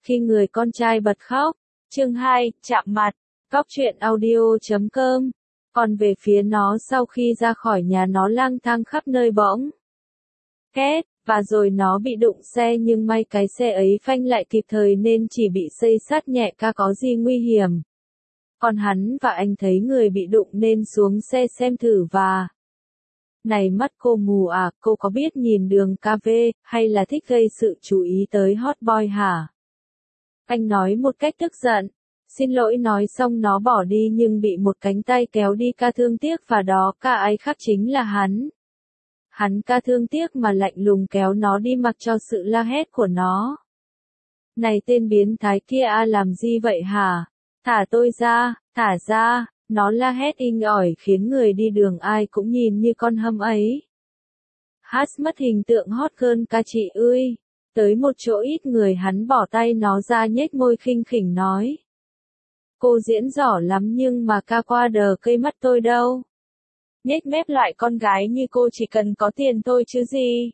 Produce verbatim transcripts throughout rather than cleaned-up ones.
Khi người con trai bật khóc. Chương hai, chạm mặt. Góc truyện audio chấm com. Còn về phía nó sau khi ra khỏi nhà nó lang thang khắp nơi bỗng két, và rồi nó bị đụng xe nhưng may cái xe ấy phanh lại kịp thời nên chỉ bị xây xát nhẹ, ca có gì nguy hiểm. Còn hắn và anh thấy người bị đụng nên xuống xe xem thử và... Này mắt cô mù à, cô có biết nhìn đường ca vê, hay là thích gây sự chú ý tới hot boy hả? Anh nói một cách tức giận. Xin lỗi nói xong nó bỏ đi nhưng bị một cánh tay kéo đi, ca thương tiếc, và đó ca ai khác chính là hắn. Hắn ca thương tiếc mà lạnh lùng kéo nó đi mặc cho sự la hét của nó. Này tên biến thái kia à, làm gì vậy hả? Thả tôi ra, thả ra, nó la hét inh ỏi khiến người đi đường ai cũng nhìn như con hâm ấy. Hát mất hình tượng hot girl ca chị ơi. Tới một chỗ ít người hắn bỏ tay nó ra, nhếch môi khinh khỉnh nói. Cô diễn giỏi lắm nhưng mà ca qua đờ cây mắt tôi đâu. Nhếch mép lại, con gái như cô chỉ cần có tiền thôi chứ gì.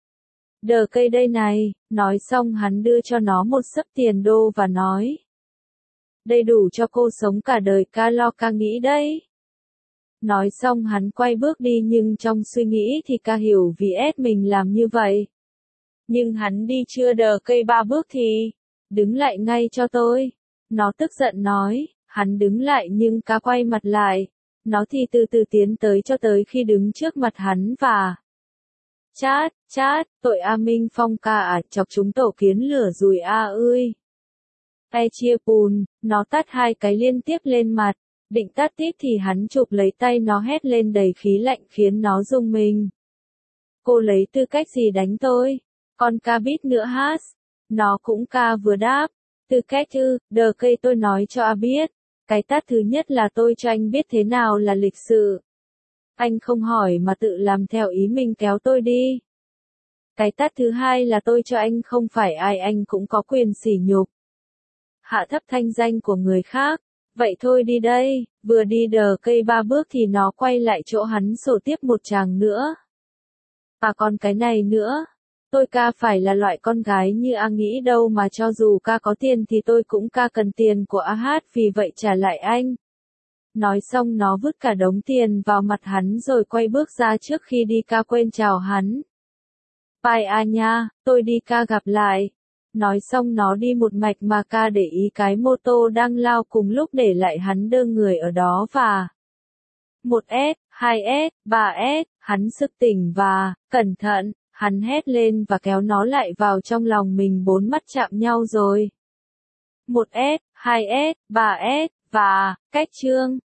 Đờ cây đây này, nói xong hắn đưa cho nó một xấp tiền đô và nói. Đây đủ cho cô sống cả đời, ca lo ca nghĩ đấy. Nói xong hắn quay bước đi nhưng trong suy nghĩ thì ca hiểu vì ép mình làm như vậy. Nhưng hắn đi chưa đờ cây ba bước thì, đứng lại ngay cho tôi. Nó tức giận nói, hắn đứng lại nhưng ca quay mặt lại. Nó thì từ từ tiến tới cho tới khi đứng trước mặt hắn và... Chát, chát, tội A Minh Phong ca à, chọc chúng tổ kiến lửa rùi a ơi. E chia pùn, nó tát hai cái liên tiếp lên mặt. Định tát tiếp thì hắn chụp lấy tay nó, hét lên đầy khí lạnh khiến nó rung mình. Cô lấy tư cách gì đánh tôi? Con ca biết nữa hát. Nó cũng ca vừa đáp. Tư cách ư, đờ cây tôi nói cho A biết. Cái tát thứ nhất là tôi cho anh biết thế nào là lịch sự. Anh không hỏi mà tự làm theo ý mình kéo tôi đi. Cái tát thứ hai là tôi cho anh không phải ai anh cũng có quyền sỉ nhục. Hạ thấp thanh danh của người khác. Vậy thôi đi đây. Vừa đi đờ cây ba bước thì nó quay lại chỗ hắn sổ tiếp một tràng nữa. À còn cái này nữa. Tôi ca phải là loại con gái như A nghĩ đâu mà cho dù ca có tiền thì tôi cũng ca cần tiền của A hát, vì vậy trả lại anh. Nói xong nó vứt cả đống tiền vào mặt hắn rồi quay bước ra trước khi đi, ca quên chào hắn. Bye A nha, tôi đi ca, gặp lại. Nói xong nó đi một mạch mà ca để ý cái mô tô đang lao cùng lúc để lại hắn đơ người ở đó và... một S, hai S, ba S, hắn sực tỉnh và... Cẩn thận! Hắn hét lên và kéo nó lại vào trong lòng mình, bốn mắt chạm nhau rồi. một S, hai S, ba S, và, cách chương.